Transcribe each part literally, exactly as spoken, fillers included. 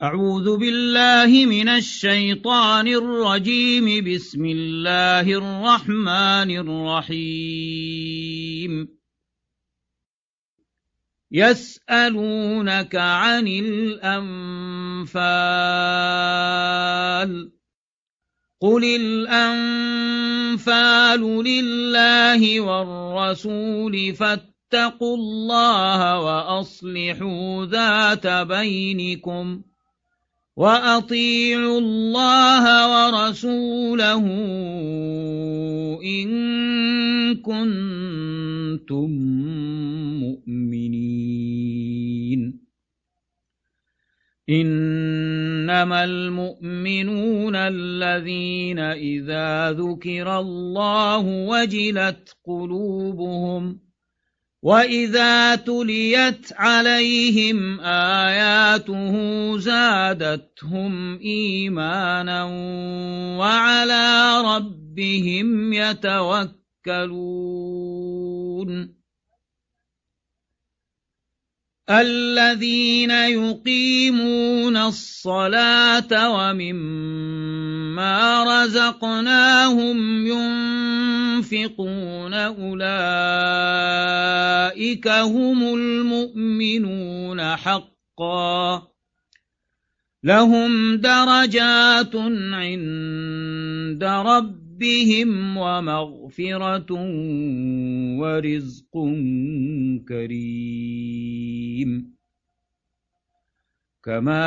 أعوذ بالله من الشيطان الرجيم. بسم الله الرحمن الرحيم. يسألونك عن الأنفال قل الأنفال لله والرسول فاتقوا الله وأصلحوا ذات بينكم وأطيعوا الله ورسوله إن كنتم مؤمنين. إنما المؤمنون الذين إذا ذكر الله وجلت قلوبهم وإذا تليت عليهم آياته زادتهم إيمانا وعلى ربهم يتوكلون. الذين يقيمون الصلاة ومما رزقناهم ينفقون أولئك هم المؤمنون حقا لهم درجات عند ربهم ومغفرة ورزق كريم. كما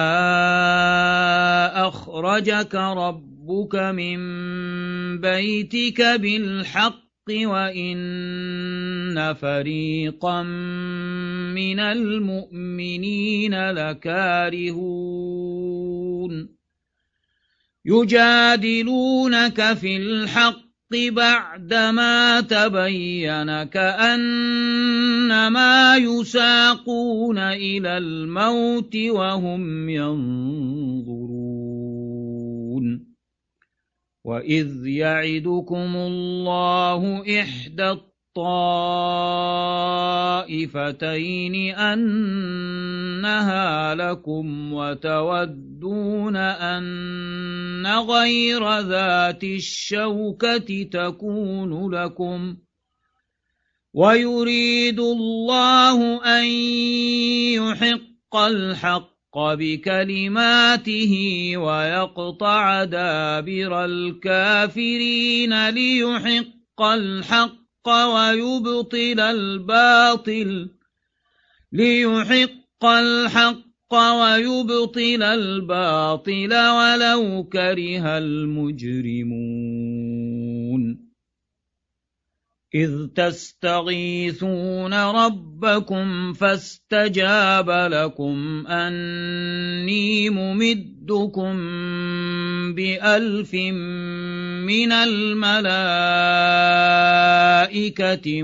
أخرجك ربك من بيتك بالحق وإن فريقا من المؤمنين لكارهون يجادلونك في الحق بعدما تبين كأنما يساقون إلى الموت وهم ينظرون. وإذ يعدكم الله إحدى الطائفتين أنها لكم وتودون أن غير ذات الشوكة تكون لكم ويريد الله أن يحق الحق بكلماته ويقطع دابر الكافرين ليحق الحق ويبطل الباطل ليحق الحق ويبطل الباطل ولو كره المجرمون. إذ تستغيثون ربكم فاستجاب لكم أني ممدكم بألف من الملائكة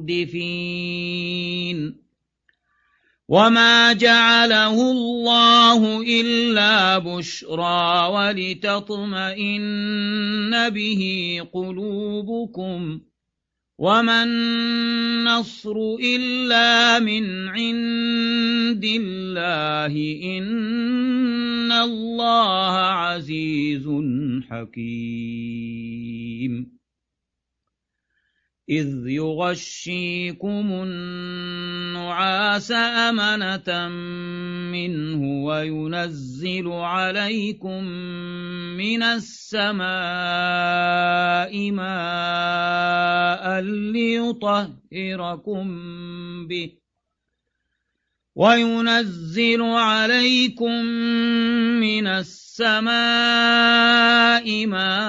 مردفين. وما جعله الله إلا بشرى ولتطمئن به قلوبكم وما النصر إلا من عند الله إن الله عزيز حكيم. إذ يغشيكم النعاس أمنة منه وينزل عليكم من السماء ماء ليطهركم به وينزل عليكم من السماء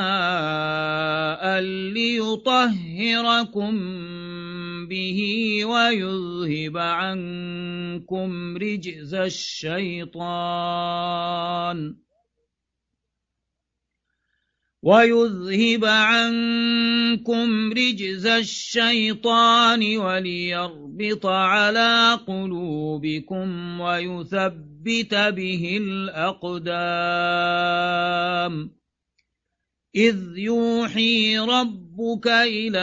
ماء ليطهركم به ويذهب عنكم رجز الشيطان ويذهب عنكم رجز الشيطان وليربط على قلوبكم ويثبت به الأقدام. إذ يوحي ربكم ربك إلى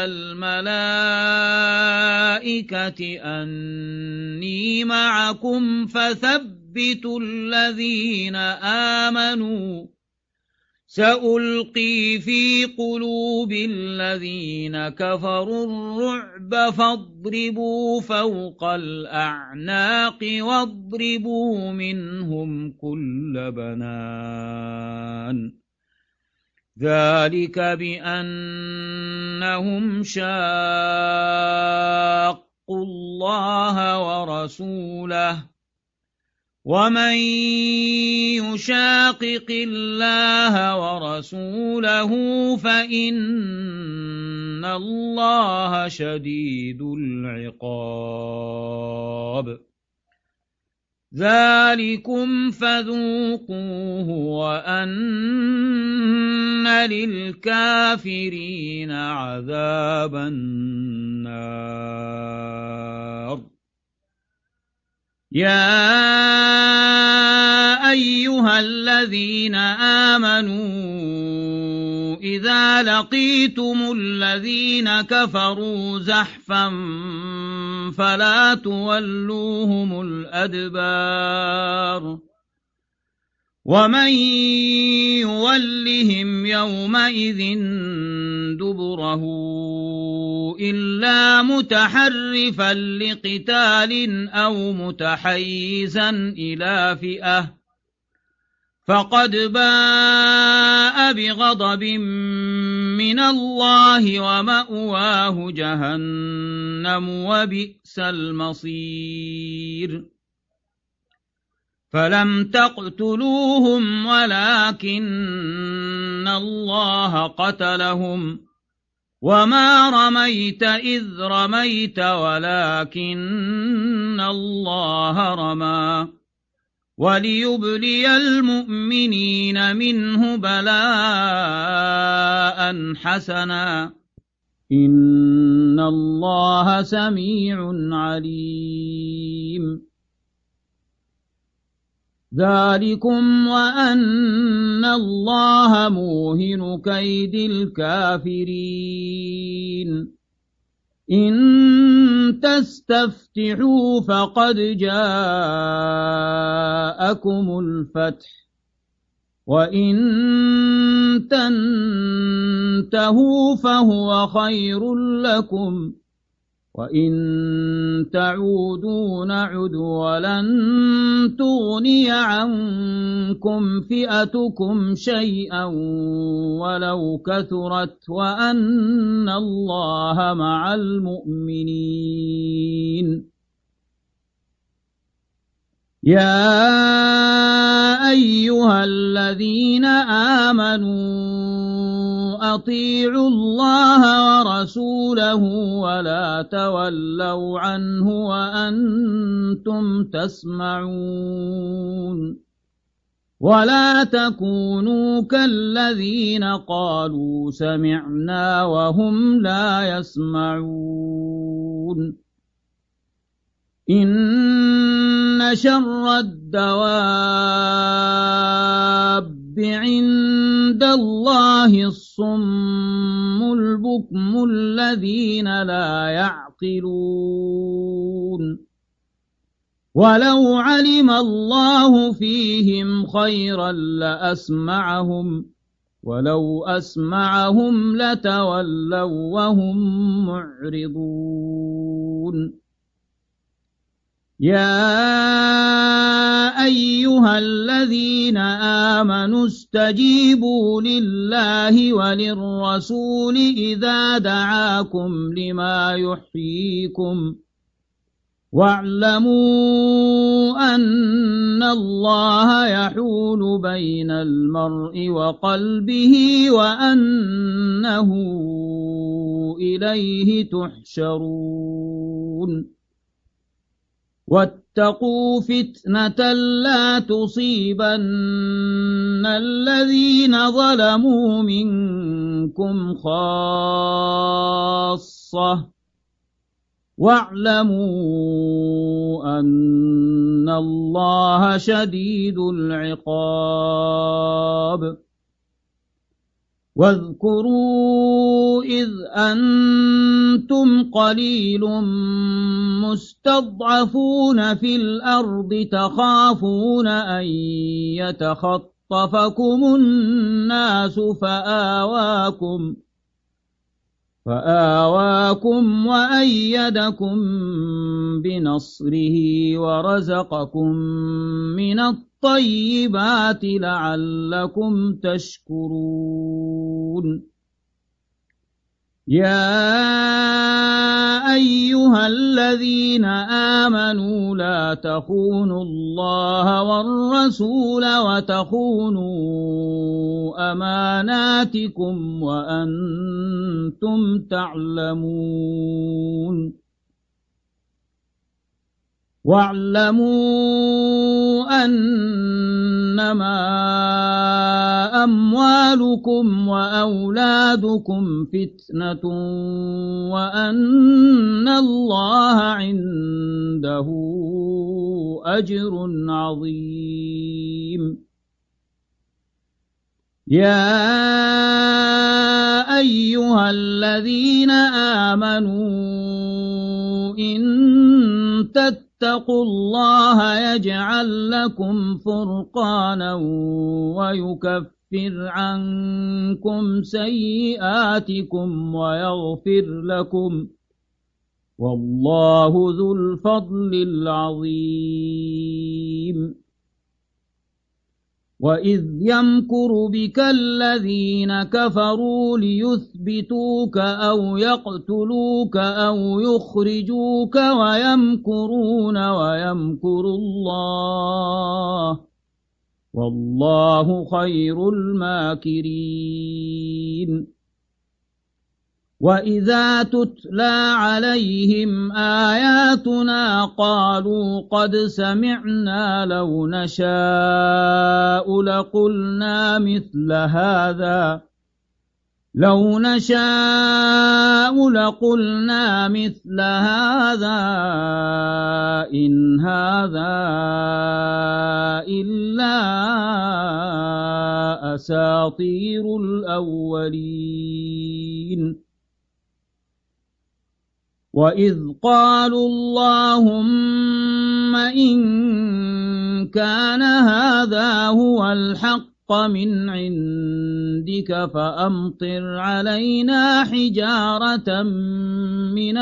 الملائكة أني معكم فثبتوا الذين آمنوا سألقي في قلوب الذين كفروا الرعب فاضربوا فوق الأعناق واضربوا منهم كل بنان ذلك بأنهم شاقوا الله ورسوله ومن يشاقق الله ورسوله فإن الله شديد العقاب ذلكم فذوقوه وأن للكافرين عذاب النار يا أيها الذين آمنوا إذا لقيتم الذين كفروا زحفا فلا تولوهم الأدبار ومن يولهم يومئذ دبره إلا متحرفا لقتال أو متحيزا إلى فئة فقد باء بغضب من الله ومأواه جهنم وبئس المصير فلم تقتلوهم ولكن الله قتلهم وما رميت إذ رميت ولكن الله رمى وليبلي المؤمنين منه بلاء حسنا إن الله سميع عليم ذلكم وأن الله موهن كيد الكافرين إن تستفتحوا فقد جاءكم الفتح وإن تنتهوا فهو خير لكم وإن تعودوا نعد ولن تغني عنكم فئتكم شيئا ولو كثرت وأن الله مع المؤمنين يا أيها الذين آمنوا أطيعوا الله ورسوله ولا تولوا عنه وأنتم تسمعون ولا تكونوا كالذين قالوا سمعنا وهم لا يسمعون إن شر الدواب عند الله الصم البكم الذين لا يعقلون ولو علم الله فيهم خيرا لأسمعهم ولو أسمعهم لتولوا وهم معرضون يا أيها الذين آمنوا استجيبوا لله وللرسول إذا دعاكم لما يحييكم واعلموا أن الله يحول بين المرء وقلبه وأنه إليه تحشرون واتقوا فتنة لا تصيبن الذين ظلموا منكم خاصة واعلموا أن الله شديد العقاب واذكروا إذ أنتم قليل مستضعفون في الأرض تخافون أن يتخطفكم الناس فآواكم فآواكم وأيدكم بنصره ورزقكم من الطيبات لعلكم تشكرون يا أيها الذين آمنوا لا تخونوا الله والرسول وتخونوا أماناتكم وأنتم تعلمون واعلموا أنما أموالكم وأولادكم فتنة وأن الله عنده أجر عظيم يا أيها الذين آمنوا إن اتقوا الله يجعل لكم فرقانا ويكفر عنكم سيئاتكم ويغفر لكم والله ذو الفضل العظيم وإذ يمكر بك الذين كفروا ليثبتوك أو يقتلوك أو يخرجوك ويمكرون ويمكر الله والله خير الماكرين وإذا تتلى عليهم آياتنا قالوا قد سمعنا لو نشاء لقلنا مثل هذا لو نشاء لقلنا مثل هذا إن هذا إلا أساطير الأولين وإذ قالوا اللهم إن كان هذا هو الحق من عندك فأمطر علينا حجارة من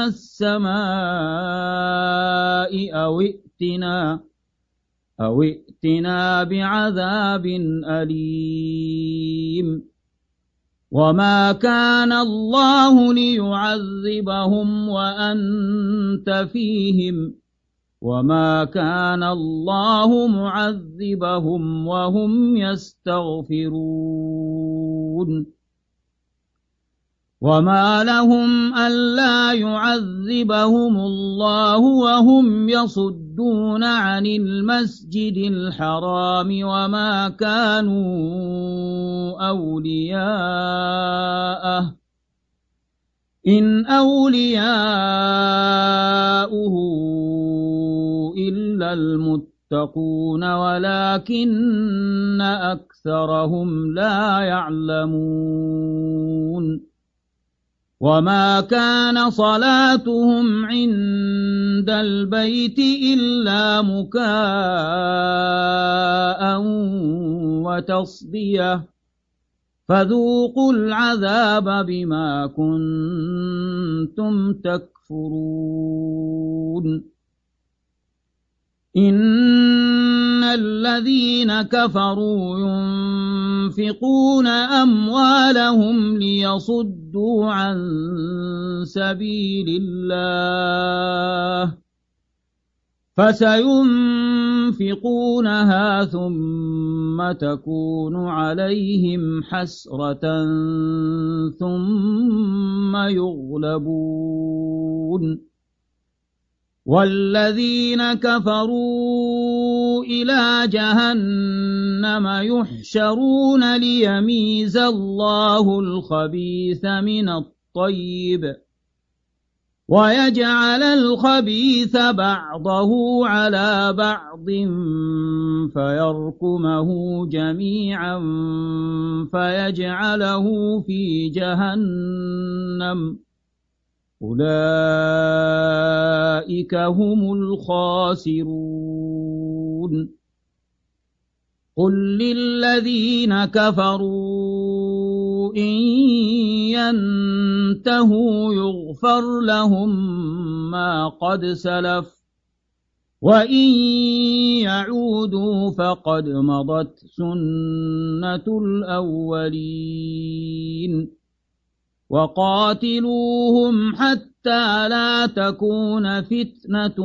السماء أو ائتنا أو ائتنا بعذاب أليم وما كان الله ليعذبهم وأنت فيهم وما كان الله معذبهم وهم يستغفرون وما لهم ألا يعذبهم الله وهم يصدون عن المسجد الحرام وما كانوا أولياءه إن أولياؤه إلا المتقون ولكن أكثرهم لا يعلمون وما كان صلاتهم عند البيت إلا مكاء وتصدية فذوقوا العذاب بما كنتم تكفرون إن الذين كفروا ينفقون أموالهم ليصدوا عن سبيل الله فسينفقونها ثم تكون عليهم حسرة ثم يغلبون والذين كفروا إلى جهنم يحشرون ليميز الله الخبيث من الطيب ويجعل الخبيث بعضه على بعض فيركمه جميعا فيجعله في جهنم أولئك هم الخاسرون قل للذين كفروا إن ينتهوا يغفر لهم ما قد سلف وإن يعودوا فقد مضت سنة الأولين وقاتلوهم حتى لا تكون فتنة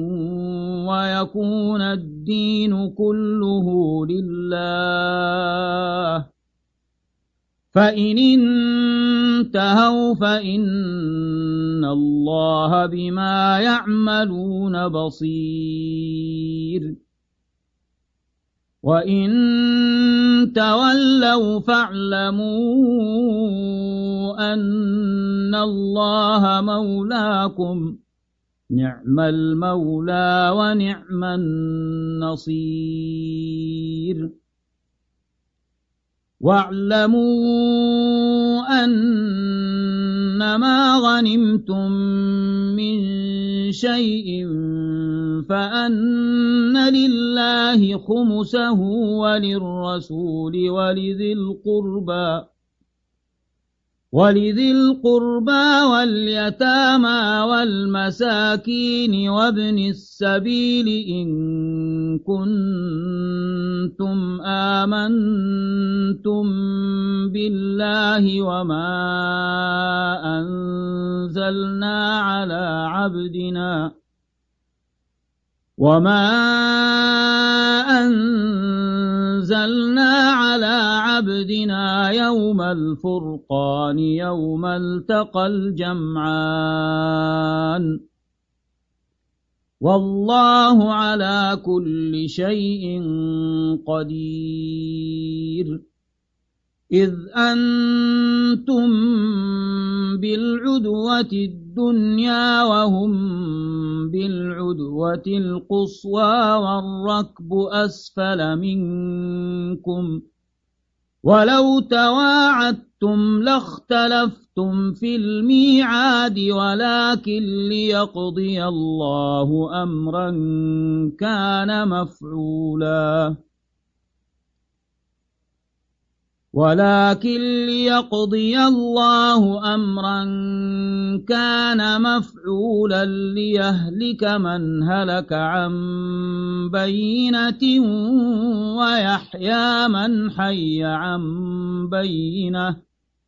ويكون الدين كله لله فإن انتهوا فإن الله بما يعملون بصير وإن تولوا فاعلموا أن الله مولاكم نعم المولى ونعم النصير واعلموا أنما غنمتم من شيء فأن لله خمسه وللرسول ولذي القربى ولذي القربى واليتامى والمساكين وابن السبيل إن كنتم آمنتم بالله وما أنزلنا على عبدنا وما أنزلنا على عبدنا يوم الفرقان يوم التقى الجمعان والله على كل شيء قدير إذ أنتم بالعدوة الدنيا وهم بالعدوة القصوى والركب أسفل منكم ولو تواعدتم لاختلفتم في الميعاد ولكن ليقضي الله أمرا كان مفعولا ولكن ليقضي الله أمرا كان مفعولا ليهلك من هلك عن بينة ويحيى من حي عن بينة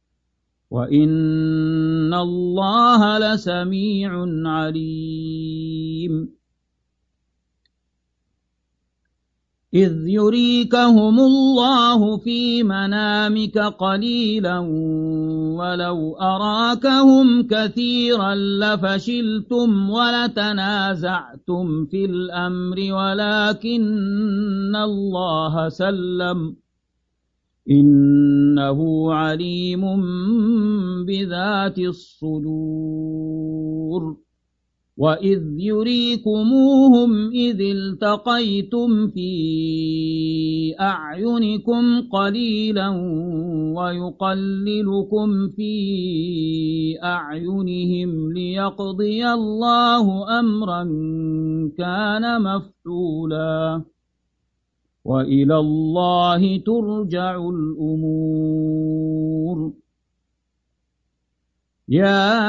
وإن الله لسميع عليم إذ يريكهم الله في منامك قليلا ولو أراكهم كثيرا لفشلتم ولتنازعتم في الأمر ولكن الله سلم إنه عليم بذات الصدور وإذ يريكموهم إذ التقيتم في أعينكم قليلا ويقللكم في أعينهم ليقضي الله أمرا كان مفعولا وإلى الله ترجع الأمور يا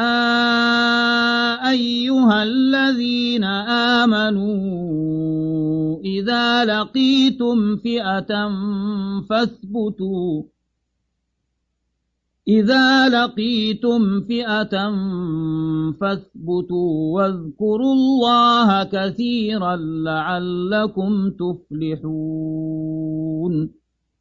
أيها الذين آمنوا إذا لقيتم فئة فاثبتوا إذا لقيتم فئة فاثبتوا واذكروا الله كثيرا لعلكم تفلحون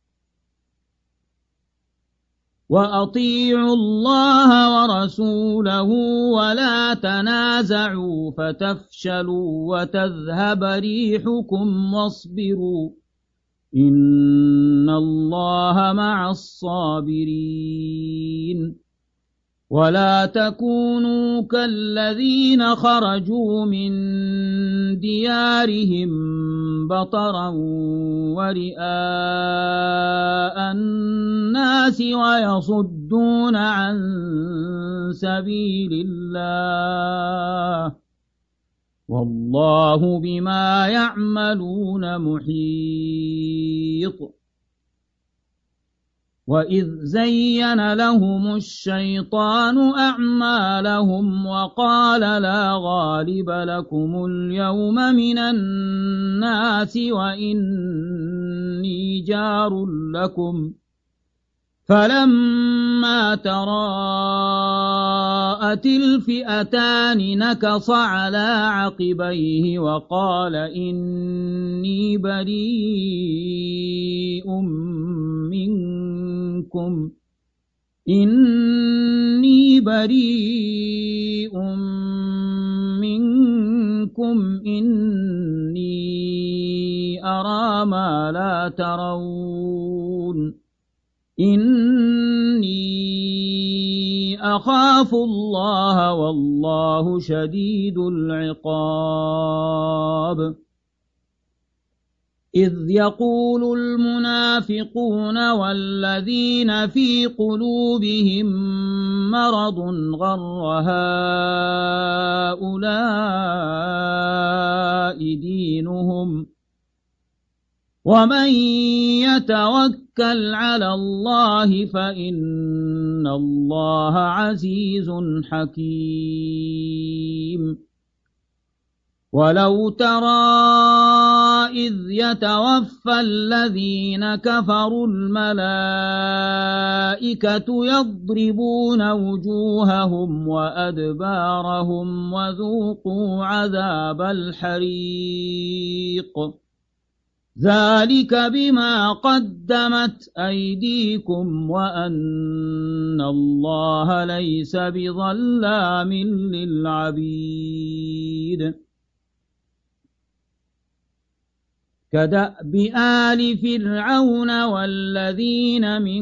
وأطيعوا الله ورسوله ولا تنازعوا فتفشلوا وتذهب ريحكم واصبروا إن الله مع الصابرين ولا تكونوا كالذين خرجوا من ديارهم بطرا ورئاء الناس ويصدون عن سبيل الله والله بما يعملون محيط وإذ زين لهم الشيطان أعمالهم وقال لا غالب لكم اليوم من الناس وإني جار لكم فلما تراءت الفئتان نكص على عقبيه وقال إني بريء منكم إني بريء منكم إني أرى ما لا ترون إني أخاف الله والله شديد العقاب إذ يقول المنافقون والذين في قلوبهم مرض غر هؤلاء دينهم ومن يتوكل على الله فإن الله عزيز حكيم ولو ترى إذ يتوفى الذين كفروا الملائكة يضربون وجوههم وأدبارهم وذوقوا عذاب الحريق ذلك بما قدمت أيديكم وأن الله ليس بظلام للعبيد كدأب آل فرعون والذين من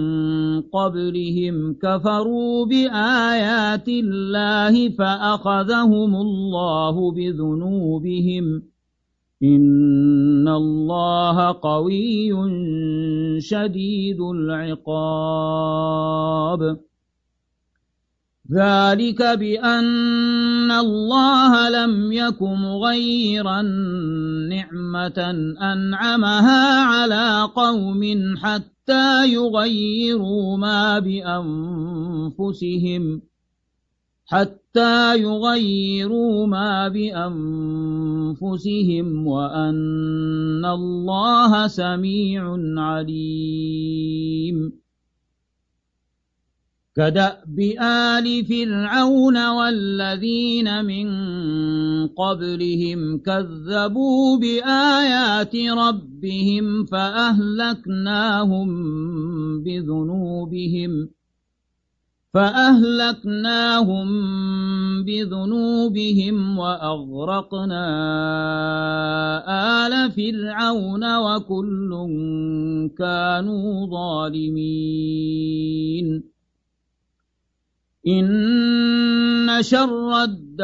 قبلهم كفروا بآيات الله فأخذهم الله بذنوبهم إن الله قوي شديد العقاب ذلك بأن الله لم يك مغيرا نعمة أنعمها على قوم حتى يغيروا ما بأنفسهم حتى يغيروا ما بأنفسهم وأن الله سميع عليم كدأب آل فرعون والذين من قبلهم كذبوا بآيات ربهم فأهلكناهم بذنوبهم فأهلكناهم بذنوبهم وأغرقنا آل فرعون وكل كانوا ظالمين إن شر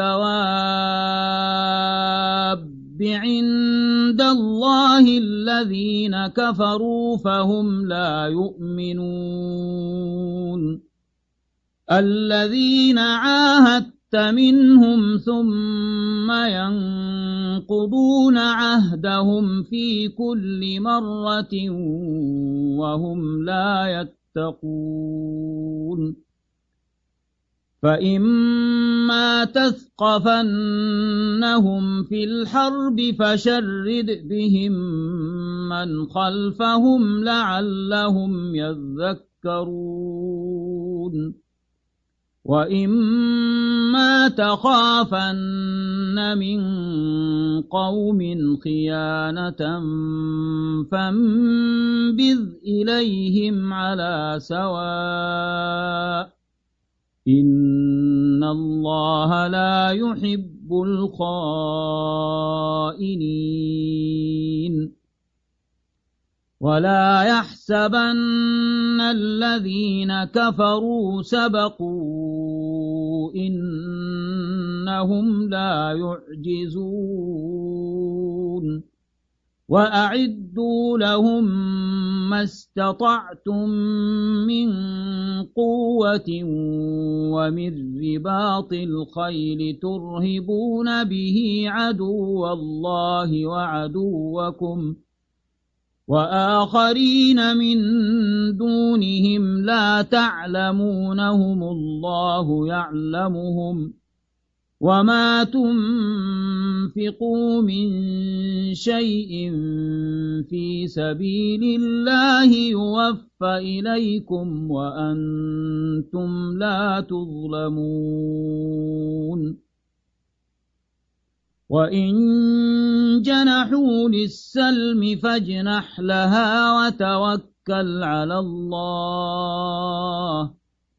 الدواب عند الله الذين كفروا فهم لا يؤمنون الذين عاهدت منهم ثم ينقضون عهدهم في كل مرة وهم لا يتقون فإما تثقفنهم في الحرب فشرد بهم من خلفهم لعلهم يذكرون وإما تخافن من قوم خيانة فانبذ إليهم على سواء إن الله لا يحب الخائنين ولا يحسبن الذين كفروا سبقوا إنهم لا يعجزون وأعدوا لهم ما استطعتم من قوة ومن رباط الخيل ترهبون به عدو الله وعدوكم وآخرين من دونهم لا تعلمونهم الله يعلمهم وما تنفقوا من شيء في سبيل الله يوفى إليكم وأنتم لا تظلمون وإن جنحوا للسلم فاجنح لها وتوكل على الله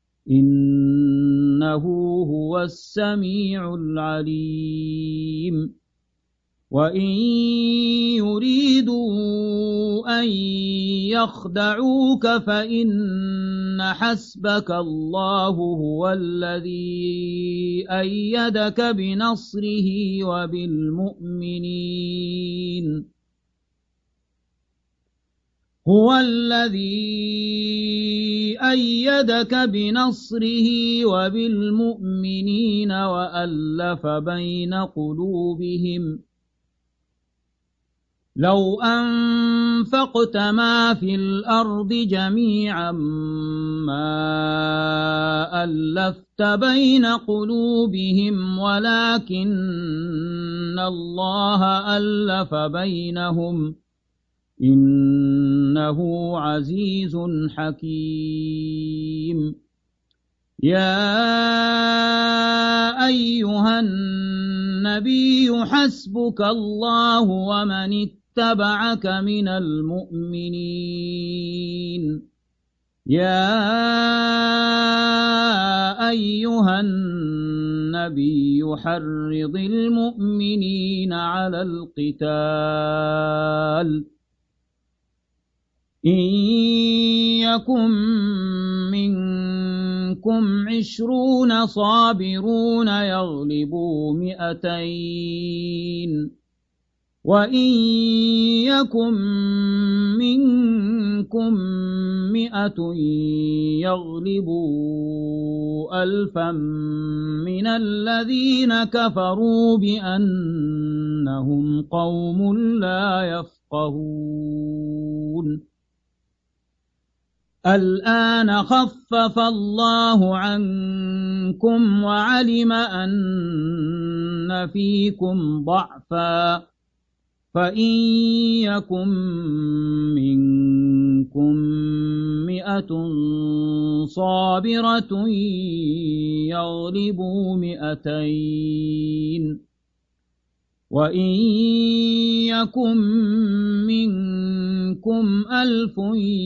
إنه هو السميع العليم وإن يريدوا أن يخدعوك فإن حسبك الله هو الذي أيدك بنصره وبالمؤمنين هو الذي أيدك بنصره وبالمؤمنين وألف بين قلوبهم لو أنفقت ما في الأرض جميعا ما ألفت بين قلوبهم ولكن الله ألف بينهم إنه عزيز حكيم يا أيها النبي حسبك الله ومن اتبعك من المؤمنين يا أيها النبي حرض المؤمنين على القتال إن يكن منكم عشرون صابرون يغلبوا مئتين وإن يكن منكم مئة يغلبوا ألفا من الذين كفروا بأنهم قوم لا يفقهون الآن خفف الله عنكم وعلم أن فيكم ضعفا فإن يكن منكم مئة صابرة يغلبوا مئتين وإن يكن منكم ألف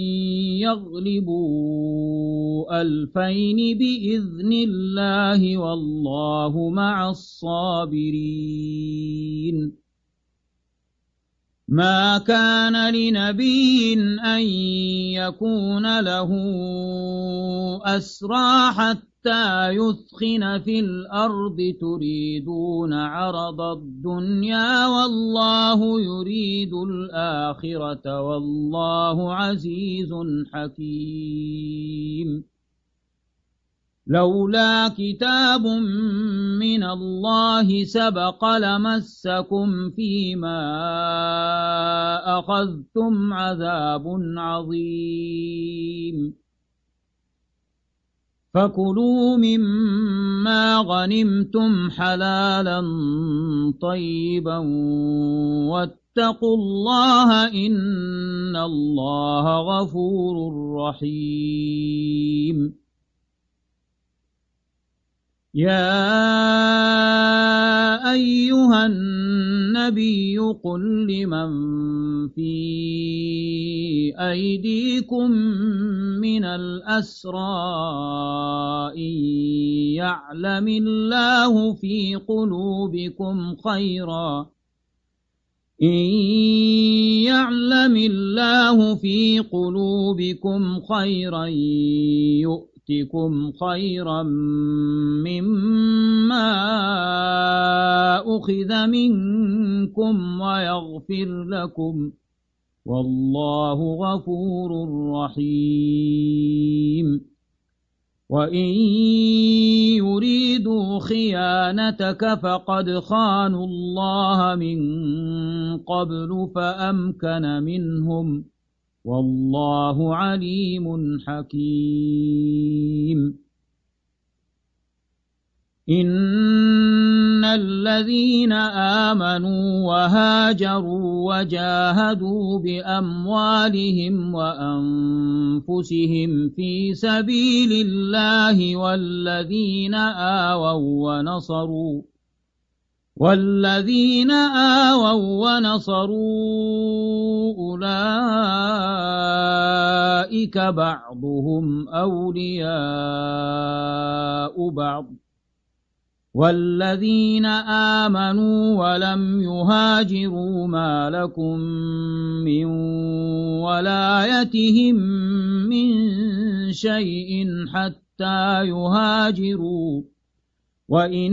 يغلبوا ألفين بإذن الله والله مع الصابرين ما كان لنبي أن يكون له أسرى حتى يثخن في الأرض تريدون عرض الدنيا والله يريد الآخرة والله عزيز حكيم لولا كتاب من الله سبق لمسكم فيما أخذتم عذاب عظيم فكلوا مما غنمتم حلالا طيبا واتقوا الله إن الله غفور رحيم يا أيها النبي قل لمن في أيديكم من الأسرى إن يعلم الله في قلوبكم خيرا إن يعلم الله في قلوبكم خيرا يؤتكم خيرا مما أخذ منكم ويغفر لكم والله غفور رحيم وإن يريدوا خيانتك فقد خانوا الله من قبل فأمكن منهم والله عليم حكيم إن الذين آمنوا وهاجروا وجاهدوا بأموالهم وأنفسهم في سبيل الله والذين آووا ونصروا والذين آووا ونصروا أولئك بعضهم أولياء بعض والذين آمنوا ولم يهاجروا ما لكم من ولايتهم من شيء حتى يهاجروا وإن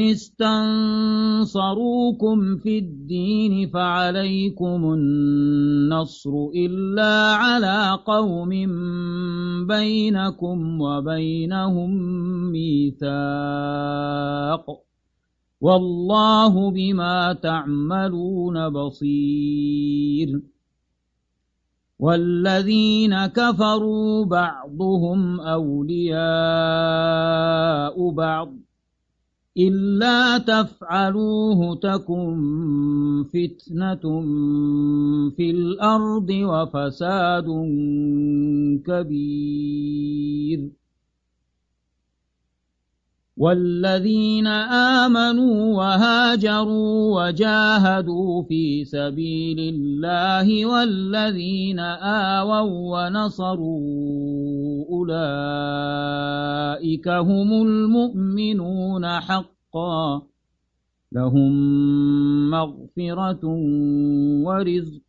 استنصروكم في الدين فعليكم النصر إلا على قوم بينكم وبينهم ميثاق والله بما تعملون بصير والذين كفروا بعضهم أولياء بعض إلا تفعلوه تكن فتنة في الأرض وفساد كبير والذين آمنوا وهاجروا وجاهدوا في سبيل الله والذين آووا ونصروا أولئك هم المؤمنون حقا لهم مغفرة ورزق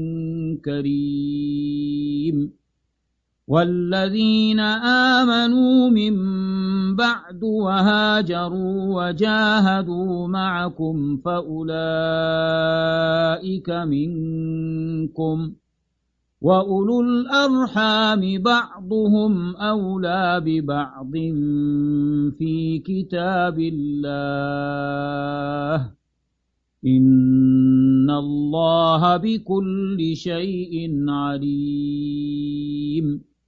كريم والذين آمنوا من بعد وهاجروا وجاهدوا معكم فأولئك منكم وأولو الأرحام بعضهم أولى ببعض في كتاب الله إن الله بكل شيء عليم